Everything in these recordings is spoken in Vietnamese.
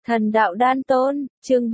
Thần đạo đan tôn, chương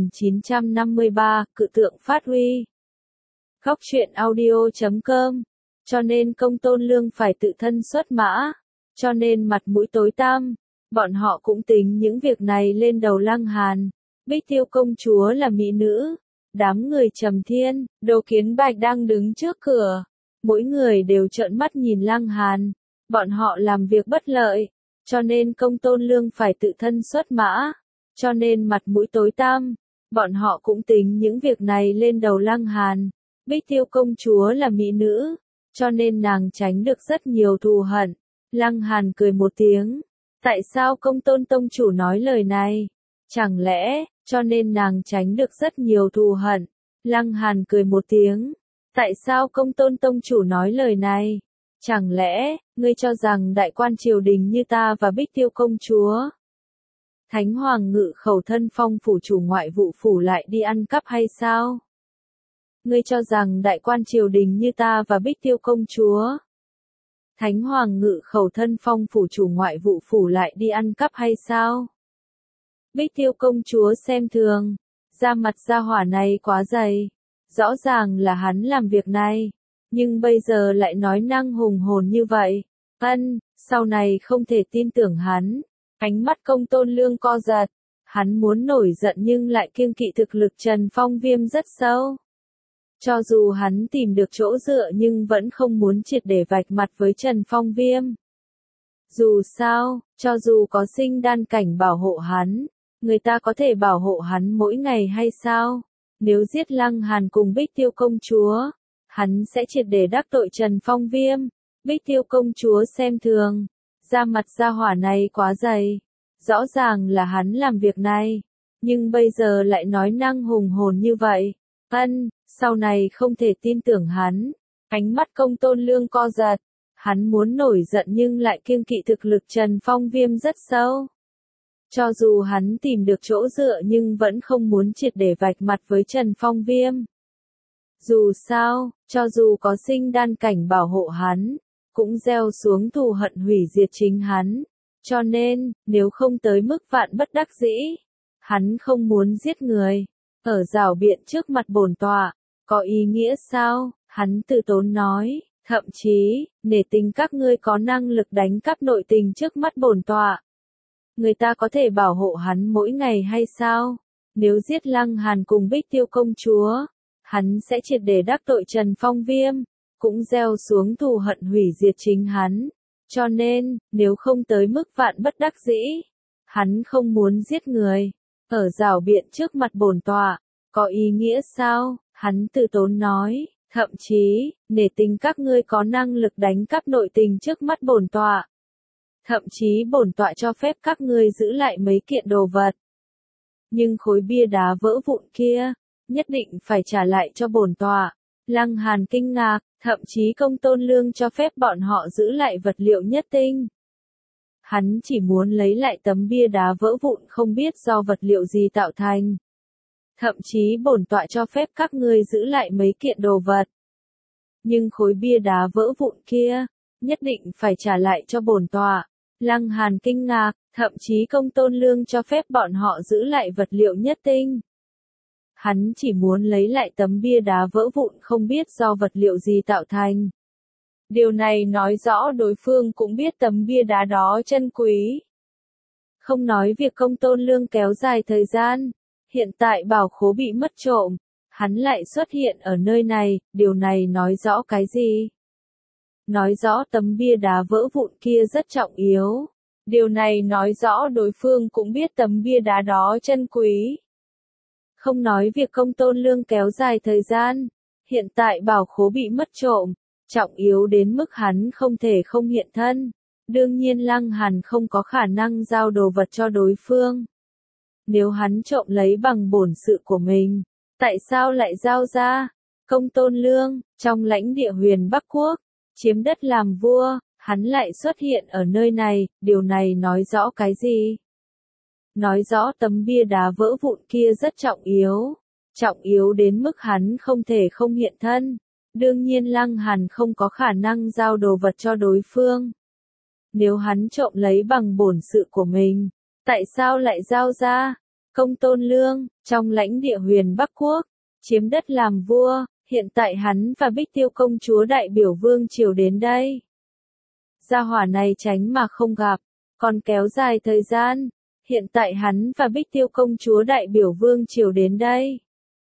3953, cự tượng phát huy. Góc truyện audio.com. Cho nên công tôn lương phải tự thân xuất mã. Cho nên mặt mũi tối tăm. Bọn họ cũng tính những việc này lên đầu Lăng Hàn. Bích Tiêu công chúa là mỹ nữ. Đám người Trầm Thiên, Đồ Kiến Bạch đang đứng trước cửa. Mỗi người đều trợn mắt nhìn Lăng Hàn. Bọn họ làm việc bất lợi. Cho nên công tôn lương phải tự thân xuất mã. Cho nên mặt mũi tối tăm. Bọn họ cũng tính những việc này lên đầu Lăng Hàn. Bích Tiêu công chúa là mỹ nữ. Cho nên nàng tránh được rất nhiều thù hận. Lăng Hàn cười một tiếng. Tại sao công tôn tông chủ nói lời này? Chẳng lẽ, cho nên nàng tránh được rất nhiều thù hận. Lăng Hàn cười một tiếng. Tại sao công tôn tông chủ nói lời này? Chẳng lẽ, ngươi cho rằng đại quan triều đình như ta và Bích Tiêu công chúa? Thánh Hoàng Ngự Khẩu thân phong phủ chủ ngoại vụ phủ lại đi ăn cắp hay sao? Ngươi cho rằng đại quan triều đình như ta và Bích Tiêu công chúa? Thánh Hoàng Ngự Khẩu thân phong phủ chủ ngoại vụ phủ lại đi ăn cắp hay sao? Bích Tiêu công chúa xem thường, da mặt gia hỏa này quá dày. Rõ ràng là hắn làm việc này, nhưng bây giờ lại nói năng hùng hồn như vậy. Sau này không thể tin tưởng hắn. Ánh mắt công tôn lương co giật. Hắn muốn nổi giận nhưng lại kiêng kỵ thực lực Trần Phong Viêm rất sâu. Cho dù hắn tìm được chỗ dựa nhưng vẫn không muốn triệt để vạch mặt với Trần Phong Viêm. Dù sao, cho dù có sinh đan cảnh bảo hộ hắn, người ta có thể bảo hộ hắn mỗi ngày hay sao? Nếu giết Lăng Hàn cùng Bích Tiêu công chúa, hắn sẽ triệt để đắc tội Trần Phong Viêm. Bích Tiêu công chúa xem thường, da mặt gia hỏa này quá dày. Rõ ràng là hắn làm việc này, nhưng bây giờ lại nói năng hùng hồn như vậy. Sau này không thể tin tưởng hắn. Ánh mắt công tôn lương co giật. Hắn muốn nổi giận nhưng lại kiêng kỵ thực lực Trần Phong Viêm rất sâu. Cho dù hắn tìm được chỗ dựa nhưng vẫn không muốn triệt để vạch mặt với Trần Phong Viêm. Dù sao, cho dù có sinh đan cảnh bảo hộ hắn, cũng gieo xuống thù hận hủy diệt chính hắn. Cho nên, nếu không tới mức vạn bất đắc dĩ, hắn không muốn giết người. Ở rảo biện trước mặt bổn tọa, có ý nghĩa sao? Hắn từ tốn nói, thậm chí, nể tình các ngươi có năng lực đánh cắp nội tình trước mắt bổn tọa. Người ta có thể bảo hộ hắn mỗi ngày hay sao? Nếu giết Lăng Hàn cùng Bích Tiêu công chúa, hắn sẽ triệt để đắc tội Trần Phong Viêm, cũng gieo xuống thù hận hủy diệt chính hắn. Cho nên, nếu không tới mức vạn bất đắc dĩ, hắn không muốn giết người. Ở rảo biện trước mặt bổn tọa, có ý nghĩa sao? Hắn từ tốn nói, thậm chí, nể tình các ngươi có năng lực đánh cắp nội tình trước mắt bổn tọa. Thậm chí bổn tọa cho phép các ngươi giữ lại mấy kiện đồ vật. Nhưng khối bia đá vỡ vụn kia, nhất định phải trả lại cho bổn tọa. Lăng Hàn kinh ngạc, thậm chí công tôn lương cho phép bọn họ giữ lại vật liệu nhất tinh. Hắn chỉ muốn lấy lại tấm bia đá vỡ vụn không biết do vật liệu gì tạo thành. Thậm chí bổn tọa cho phép các ngươi giữ lại mấy kiện đồ vật. Nhưng khối bia đá vỡ vụn kia, nhất định phải trả lại cho bổn tọa. Lăng Hàn kinh ngạc, thậm chí công tôn lương cho phép bọn họ giữ lại vật liệu nhất tinh. Hắn chỉ muốn lấy lại tấm bia đá vỡ vụn không biết do vật liệu gì tạo thành. Điều này nói rõ đối phương cũng biết tấm bia đá đó chân quý. Không nói việc công tôn lương kéo dài thời gian, hiện tại bảo khố bị mất trộm, hắn lại xuất hiện ở nơi này, điều này nói rõ cái gì? Nói rõ tấm bia đá vỡ vụn kia rất trọng yếu. Điều này nói rõ đối phương cũng biết tấm bia đá đó chân quý. Không nói việc công tôn lương kéo dài thời gian, hiện tại bảo khố bị mất trộm, trọng yếu đến mức hắn không thể không hiện thân. Đương nhiên Lăng Hàn không có khả năng giao đồ vật cho đối phương. Nếu hắn trộm lấy bằng bổn sự của mình, tại sao lại giao ra? Công tôn lương, trong lãnh địa Huyền Bắc Quốc, chiếm đất làm vua, hắn lại xuất hiện ở nơi này, điều này nói rõ cái gì? Nói rõ tấm bia đá vỡ vụn kia rất trọng yếu đến mức hắn không thể không hiện thân. Đương nhiên Lăng Hàn không có khả năng giao đồ vật cho đối phương. Nếu hắn trộm lấy bằng bổn sự của mình, Tại sao lại giao ra? Công Tôn Lương, trong lãnh địa Huyền Bắc Quốc, chiếm đất làm vua, hiện tại hắn và Bích Tiêu công chúa đại biểu vương triều đến đây. Gia hỏa này tránh mà không gặp, còn kéo dài thời gian, hiện tại hắn và Bích Tiêu công chúa đại biểu vương triều đến đây.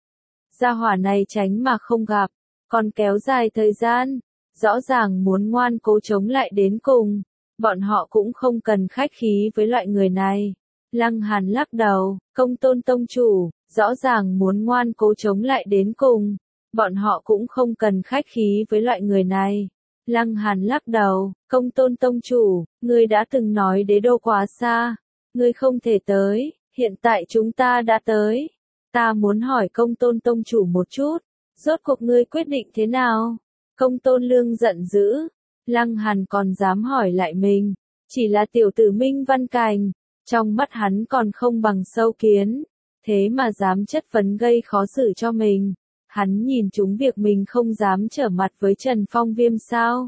Gia hỏa này tránh mà không gặp, còn kéo dài thời gian, rõ ràng muốn ngoan cố chống lại đến cùng, bọn họ cũng không cần khách khí với loại người này. Lăng Hàn lắc đầu, Công Tôn tông chủ, rõ ràng muốn ngoan cố chống lại đến cùng, bọn họ cũng không cần khách khí với loại người này. Lăng Hàn lắc đầu, Công Tôn tông chủ, ngươi đã từng nói đế đô quá xa, ngươi không thể tới, hiện tại chúng ta đã tới. Ta muốn hỏi Công Tôn tông chủ một chút, rốt cuộc ngươi quyết định thế nào? Công Tôn Lương giận dữ, Lăng Hàn còn dám hỏi lại mình, chỉ là tiểu tử Minh Văn Cành, trong mắt hắn còn không bằng sâu kiến, thế mà dám chất vấn gây khó xử cho mình. Hắn nhìn trúng việc mình không dám trở mặt với Trần Phong Viêm sao?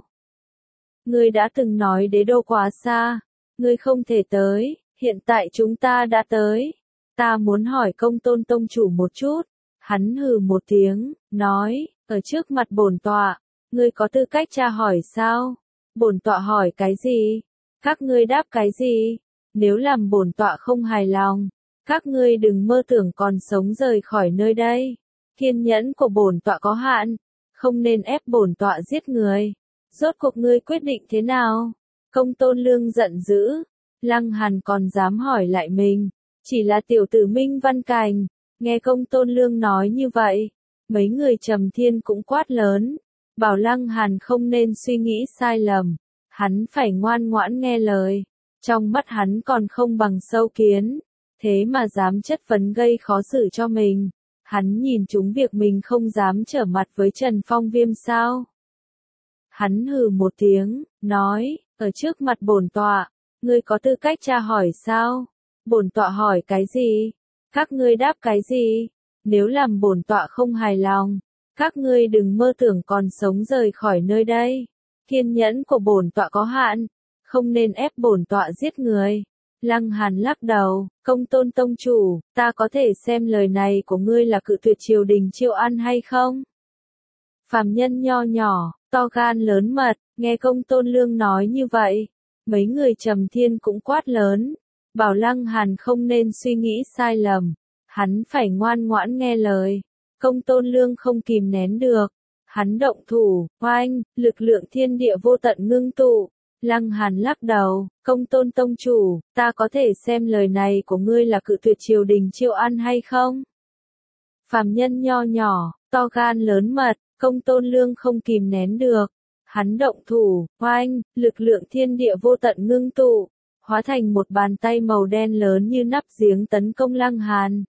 Ngươi đã từng nói đế đô quá xa, ngươi không thể tới, hiện tại chúng ta đã tới. Ta muốn hỏi Công Tôn tông chủ một chút. Hắn hừ một tiếng, nói, ở trước mặt bổn tọa, ngươi có tư cách tra hỏi sao? Bổn tọa hỏi cái gì? Các ngươi đáp cái gì? Nếu làm bổn tọa không hài lòng, các ngươi đừng mơ tưởng còn sống rời khỏi nơi đây. Kiên nhẫn của bổn tọa có hạn, không nên ép bổn tọa giết người. Rốt cuộc ngươi quyết định thế nào? Công Tôn Lương giận dữ, Lăng Hàn còn dám hỏi lại mình, chỉ là tiểu tử Minh Văn Cành. Nghe Công Tôn Lương nói như vậy, mấy người Trầm Thiên cũng quát lớn, bảo Lăng Hàn không nên suy nghĩ sai lầm, hắn phải ngoan ngoãn nghe lời. Trong mắt hắn còn không bằng sâu kiến, thế mà dám chất vấn gây khó xử cho mình. Hắn nhìn trúng việc mình không dám trở mặt với Trần Phong Viêm sao? Hắn hừ một tiếng, nói, ở trước mặt bổn tọa, ngươi có tư cách tra hỏi sao? Bổn tọa hỏi cái gì? Các ngươi đáp cái gì? Nếu làm bổn tọa không hài lòng, các ngươi đừng mơ tưởng còn sống rời khỏi nơi đây. Kiên nhẫn của bổn tọa có hạn, không nên ép bổn tọa giết người. Lăng Hàn lắc đầu, Công Tôn tông chủ, ta có thể xem lời này của ngươi là cự tuyệt triều đình chiêu ăn hay không? Phàm nhân nho nhỏ, to gan lớn mật, nghe Công Tôn Lương nói như vậy, mấy người Trầm Thiên cũng quát lớn, bảo Lăng Hàn không nên suy nghĩ sai lầm, hắn phải ngoan ngoãn nghe lời. Công Tôn Lương không kìm nén được, hắn động thủ, oanh, lực lượng thiên địa vô tận ngưng tụ. Lăng Hàn lắc đầu, Công Tôn tông chủ, ta có thể xem lời này của ngươi là cự tuyệt triều đình chiêu ăn hay không? Phàm nhân nho nhỏ, to gan lớn mật, Công Tôn Lương không kìm nén được, hắn động thủ, oanh, lực lượng thiên địa vô tận ngưng tụ, hóa thành một bàn tay màu đen lớn như nắp giếng tấn công Lăng Hàn.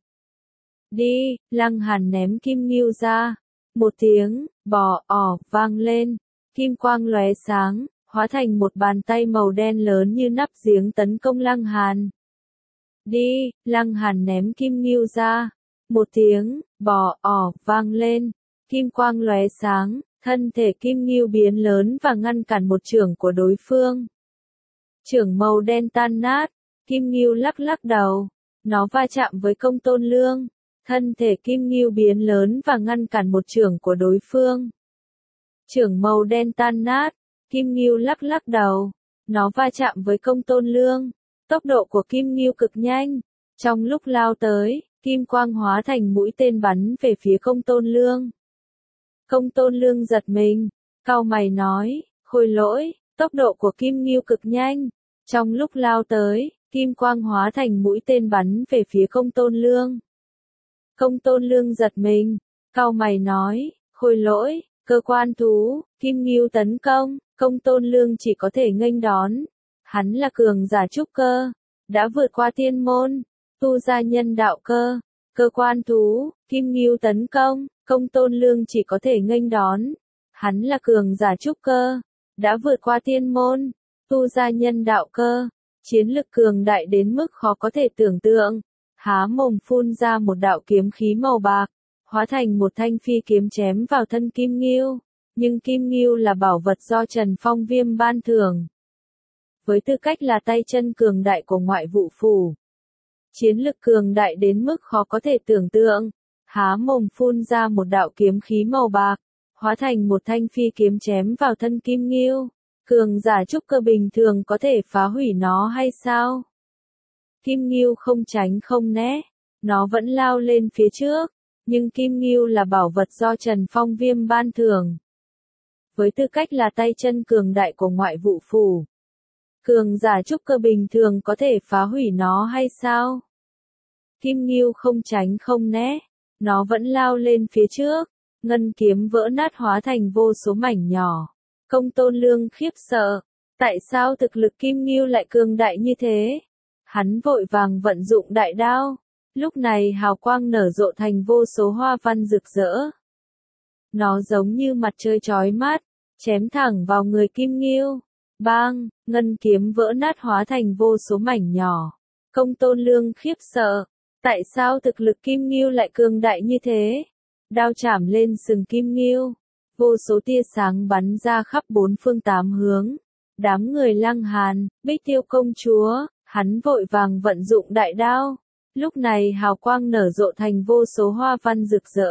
Đi, Lăng Hàn ném kim ngưu ra, một tiếng, bò ỏ vang lên, kim quang lóe sáng, hóa thành một bàn tay màu đen lớn như nắp giếng tấn công Lăng Hàn. Đi, Lăng Hàn ném kim ngưu ra, một tiếng, bò ỏ vang lên, kim quang lóe sáng, thân thể kim ngưu biến lớn và ngăn cản một chưởng của đối phương. Chưởng màu đen tan nát, kim ngưu lắc lắc đầu, nó va chạm với Công Tôn Lương, thân thể kim ngưu biến lớn và ngăn cản một chưởng của đối phương. Chưởng màu đen tan nát, kim ngưu lắc lắc đầu, nó va chạm với Công Tôn Lương, tốc độ của kim ngưu cực nhanh, trong lúc lao tới, kim quang hóa thành mũi tên bắn về phía Công Tôn Lương. Công Tôn Lương giật mình, cau mày nói, khôi lỗi, tốc độ của kim ngưu cực nhanh, trong lúc lao tới, kim quang hóa thành mũi tên bắn về phía Công Tôn Lương. Công Tôn Lương giật mình, cau mày nói, khôi lỗi, cơ quan thú, kim ngưu tấn công, Công Tôn Lương chỉ có thể nghênh đón. Hắn là cường giả trúc cơ, đã vượt qua tiên môn, tu ra nhân đạo cơ, cơ quan thú, kim ngưu tấn công, Công Tôn Lương chỉ có thể nghênh đón. Hắn là cường giả trúc cơ, đã vượt qua tiên môn, tu ra nhân đạo cơ, chiến lực cường đại đến mức khó có thể tưởng tượng. Há mồm phun ra một đạo kiếm khí màu bạc, hóa thành một thanh phi kiếm chém vào thân Kim Ngưu. Nhưng Kim Ngưu là bảo vật do Trần Phong Viêm ban thưởng. Với tư cách là tay chân cường đại của ngoại vụ phủ, chiến lực cường đại đến mức khó có thể tưởng tượng, há mồm phun ra một đạo kiếm khí màu bạc, hóa thành một thanh phi kiếm chém vào thân Kim Ngưu. Cường giả trúc cơ bình thường có thể phá hủy nó hay sao? Kim Ngưu không tránh không né, nó vẫn lao lên phía trước, nhưng Kim Ngưu là bảo vật do Trần Phong Viêm ban thưởng. Với tư cách là tay chân cường đại của ngoại vụ phủ, cường giả trúc cơ bình thường có thể phá hủy nó hay sao? Kim Ngưu không tránh không né, nó vẫn lao lên phía trước, ngân kiếm vỡ nát hóa thành vô số mảnh nhỏ. Công Tôn Lương khiếp sợ, tại sao thực lực Kim Ngưu lại cường đại như thế? Hắn vội vàng vận dụng đại đao, lúc này hào quang nở rộ thành vô số hoa văn rực rỡ. Nó giống như mặt trời chói mắt, chém thẳng vào người Kim Ngưu. Bang, ngân kiếm vỡ nát hóa thành vô số mảnh nhỏ. Công Tôn Lương khiếp sợ, tại sao thực lực Kim Ngưu lại cường đại như thế? Đao chảm lên sừng Kim Ngưu, vô số tia sáng bắn ra khắp bốn phương tám hướng. Đám người Lăng Hàn, Bích Tiêu công chúa, hắn vội vàng vận dụng đại đao. Lúc này hào quang nở rộ thành vô số hoa văn rực rỡ.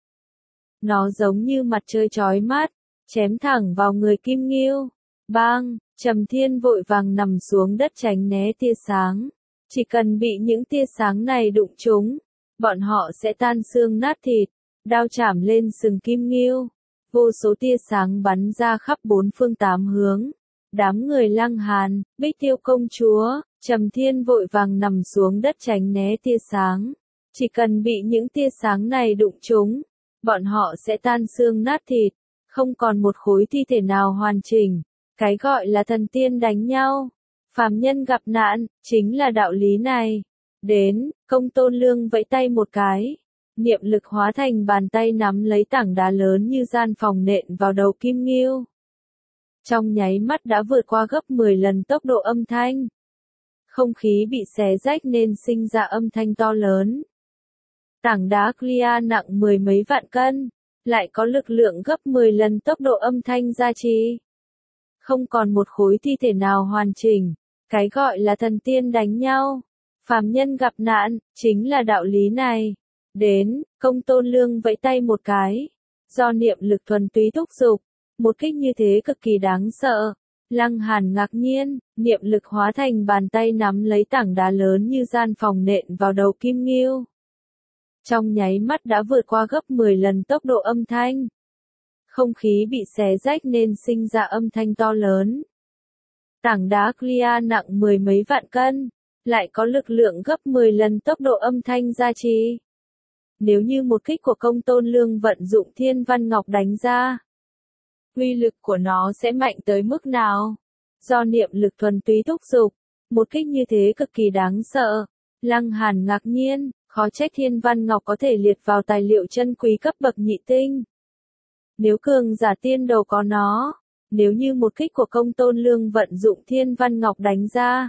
Nó giống như mặt trời chói mắt, chém thẳng vào người Kim Ngưu. Bang, Trầm Thiên vội vàng nằm xuống đất tránh né tia sáng. Chỉ cần bị những tia sáng này đụng trúng, bọn họ sẽ tan xương nát thịt. Đao chảm lên sừng Kim Ngưu, vô số tia sáng bắn ra khắp bốn phương tám hướng. Đám người Lăng Hàn, Bích Tiêu công chúa, Trầm Thiên vội vàng nằm xuống đất tránh né tia sáng. Chỉ cần bị những tia sáng này đụng trúng, bọn họ sẽ tan xương nát thịt, không còn một khối thi thể nào hoàn chỉnh. Cái gọi là thần tiên đánh nhau, phàm nhân gặp nạn, chính là đạo lý này. Đến, Công Tôn Lương vẫy tay một cái, niệm lực hóa thành bàn tay nắm lấy tảng đá lớn như gian phòng nện vào đầu Kim Ngưu. Trong nháy mắt đã vượt qua gấp 10 lần tốc độ âm thanh. Không khí bị xé rách nên sinh ra âm thanh to lớn. Tảng đá clear nặng mười mấy vạn cân, lại có lực lượng gấp 10 lần tốc độ âm thanh gia trì. Không còn một khối thi thể nào hoàn chỉnh. Cái gọi là thần tiên đánh nhau, phàm nhân gặp nạn, chính là đạo lý này. Đến, Công Tôn Lương vẫy tay một cái. Do niệm lực thuần túy thúc giục, một kích như thế cực kỳ đáng sợ. Lăng Hàn ngạc nhiên, niệm lực hóa thành bàn tay nắm lấy tảng đá lớn như gian phòng nện vào đầu Kim Ngưu. Trong nháy mắt đã vượt qua gấp 10 lần tốc độ âm thanh. Không khí bị xé rách nên sinh ra âm thanh to lớn. Tảng đá clear nặng mười mấy vạn cân, lại có lực lượng gấp 10 lần tốc độ âm thanh gia trì. Nếu như một kích của Công Tôn Lương vận dụng Thiên Văn Ngọc đánh ra, uy lực của nó sẽ mạnh tới mức nào? Do niệm lực thuần túy thúc giục, một kích như thế cực kỳ đáng sợ. Lăng Hàn ngạc nhiên, khó trách Thiên Văn Ngọc có thể liệt vào tài liệu chân quý cấp bậc nhị tinh. Nếu cường giả tiên đầu có nó, nếu như một kích của Công Tôn Lương vận dụng Thiên Văn Ngọc đánh ra,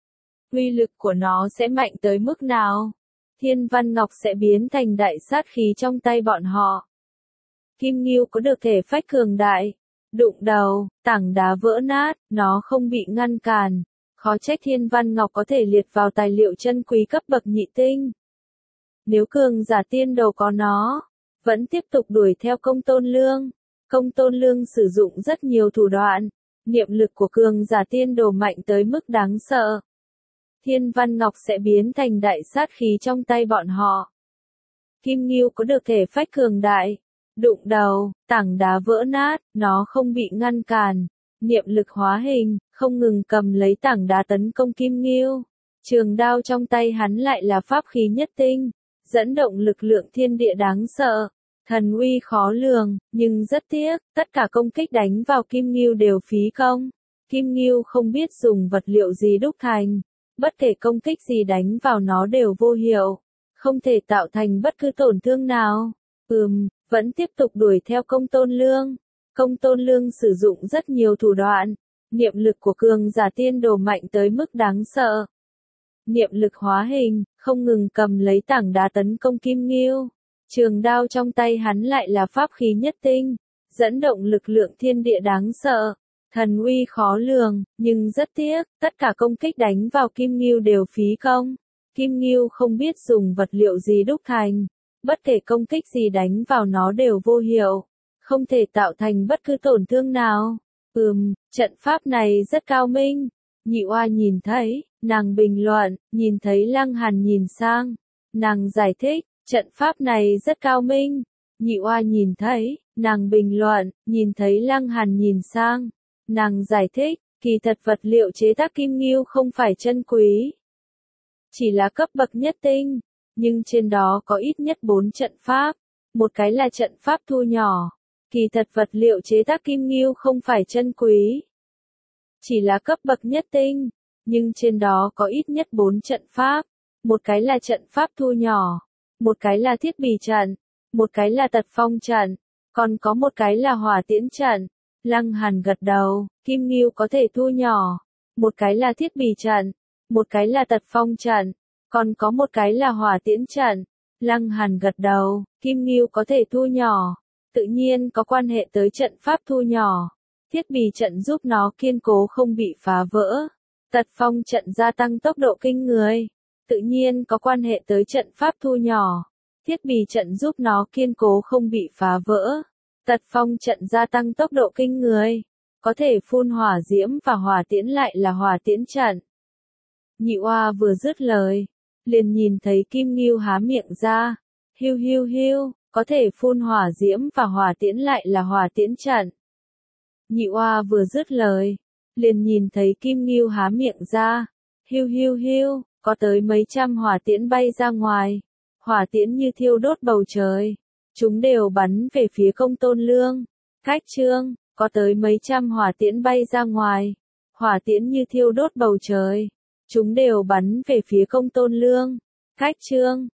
uy lực của nó sẽ mạnh tới mức nào? Thiên Văn Ngọc sẽ biến thành đại sát khí trong tay bọn họ. Kim Ngưu có được thể phách cường đại, đụng đầu, tảng đá vỡ nát, nó không bị ngăn cản. Khó trách Thiên Văn Ngọc có thể liệt vào tài liệu chân quý cấp bậc nhị tinh. Nếu cường giả tiên đầu có nó, vẫn tiếp tục đuổi theo Công Tôn Lương. Công Tôn Lương sử dụng rất nhiều thủ đoạn, niệm lực của cường giả tiên đồ mạnh tới mức đáng sợ. Thiên Văn Ngọc sẽ biến thành đại sát khí trong tay bọn họ. Kim Ngưu có được thể phách cường đại, đụng đầu, tảng đá vỡ nát, nó không bị ngăn cản. Niệm lực hóa hình, không ngừng cầm lấy tảng đá tấn công Kim Ngưu. Trường đao trong tay hắn lại là pháp khí nhất tinh, dẫn động lực lượng thiên địa đáng sợ. Thần uy khó lường, nhưng rất tiếc, tất cả công kích đánh vào Kim Ngưu đều phí công. Kim Ngưu không biết dùng vật liệu gì đúc thành, bất kể công kích gì đánh vào nó đều vô hiệu, không thể tạo thành bất cứ tổn thương nào. Vẫn tiếp tục đuổi theo Công Tôn Lương. Công Tôn Lương sử dụng rất nhiều thủ đoạn, niệm lực của cường giả tiên đồ mạnh tới mức đáng sợ. Niệm lực hóa hình, không ngừng cầm lấy tảng đá tấn công Kim Ngưu. Trường đao trong tay hắn lại là pháp khí nhất tinh, dẫn động lực lượng thiên địa đáng sợ. Thần uy khó lường, nhưng rất tiếc, tất cả công kích đánh vào Kim Ngưu đều phí công. Kim ngưu không biết dùng vật liệu gì đúc thành, bất kể công kích gì đánh vào nó đều vô hiệu, không thể tạo thành bất cứ tổn thương nào. Trận pháp này rất cao minh. Nhị oa nhìn thấy, nàng bình luận, nhìn thấy Lăng Hàn nhìn sang, nàng giải thích, trận pháp này rất cao minh. Nhị oa nhìn thấy, nàng bình luận, nhìn thấy Lăng Hàn nhìn sang, nàng giải thích, kỳ thật vật liệu chế tác kim ngưu không phải chân quý, chỉ là cấp bậc nhất tinh, nhưng trên đó có ít nhất 4 trận pháp, một cái là trận pháp thu nhỏ. Kỳ thật vật liệu chế tác kim ngưu không phải chân quý, chỉ là cấp bậc nhất tinh, nhưng trên đó có ít nhất 4 trận pháp, một cái là trận pháp thu nhỏ, một cái là thiết bị trận, một cái là tật phong trận, còn có một cái là hỏa tiễn trận. Lăng Hàn gật đầu, kim ngưu có thể thu nhỏ, một cái là thiết bị trận, một cái là tật phong trận, còn có một cái là hỏa tiễn trận. Lăng Hàn gật đầu, kim ngưu có thể thu nhỏ, tự nhiên có quan hệ tới trận pháp thu nhỏ. Thiết bị trận giúp nó kiên cố không bị phá vỡ. Tật phong trận gia tăng tốc độ kinh người, tự nhiên có quan hệ tới trận pháp thu nhỏ. Thiết bị trận giúp nó kiên cố không bị phá vỡ. Tật phong trận gia tăng tốc độ kinh người, có thể phun hỏa diễm và hỏa tiễn lại là hỏa tiễn trận. Nhị oa vừa dứt lời, liền nhìn thấy kim ngưu há miệng ra, hiu hiu hiu, có thể phun hỏa diễm và hỏa tiễn lại là hỏa tiễn trận. Nhị oa vừa dứt lời, liền nhìn thấy kim ngưu há miệng ra, hiu hiu hiu, có tới mấy trăm hỏa tiễn bay ra ngoài, hỏa tiễn như thiêu đốt bầu trời, chúng đều bắn về phía Công Tôn Lương. Cách chương, có tới mấy trăm hỏa tiễn bay ra ngoài, hỏa tiễn như thiêu đốt bầu trời, chúng đều bắn về phía Công Tôn Lương. Cách chương.